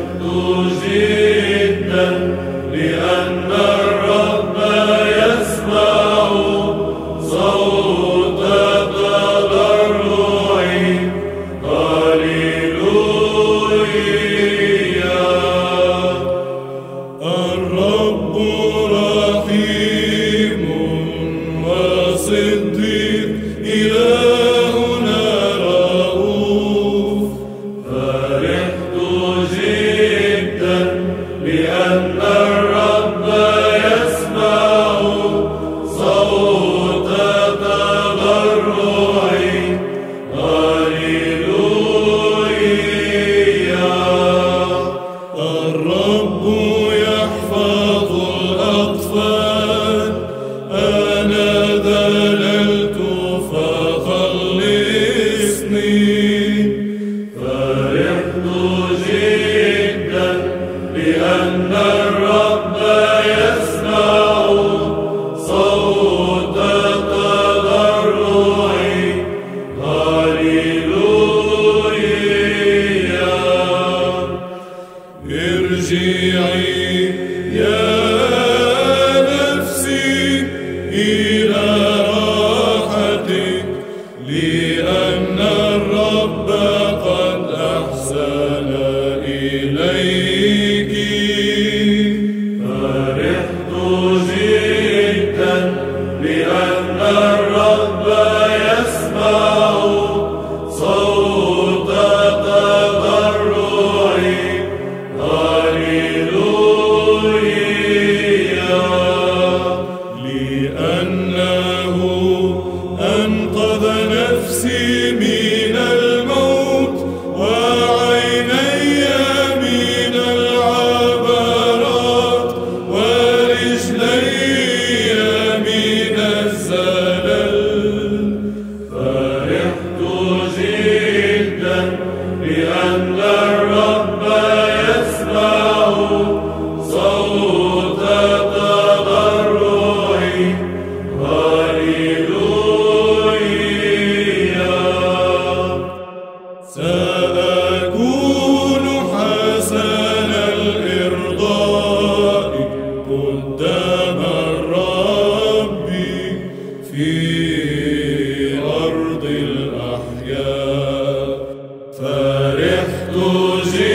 جدا لأن الرب يسمع صوت تضرعي. هللويا. الرب رحيم وصديق، إلهنا رؤوف. فرحت جدا لأن الرب يسمع صوت تضرعي. هللويا. الرب يحفظ الأطفال، أنا ذللت فخلصني. فرحت جدا لأن الرب يسمع صوت تضرعي. هللويا. ارجعي يا نفسي إلى راحتك، لأن الرب قد أحسن إليك. فرحت جدا لأن الرب يسمع صوت تضرعي. هللويا. لأنه أنقذ نفسي من الموت، وعيني من العبرات، ورجلي من الزلل. فرحت جدا لأن الرب يسمع صوت تضرعي. هللويا. سأكون حسن الإرضاء قدام الرب في أرض الأحياء. فرحت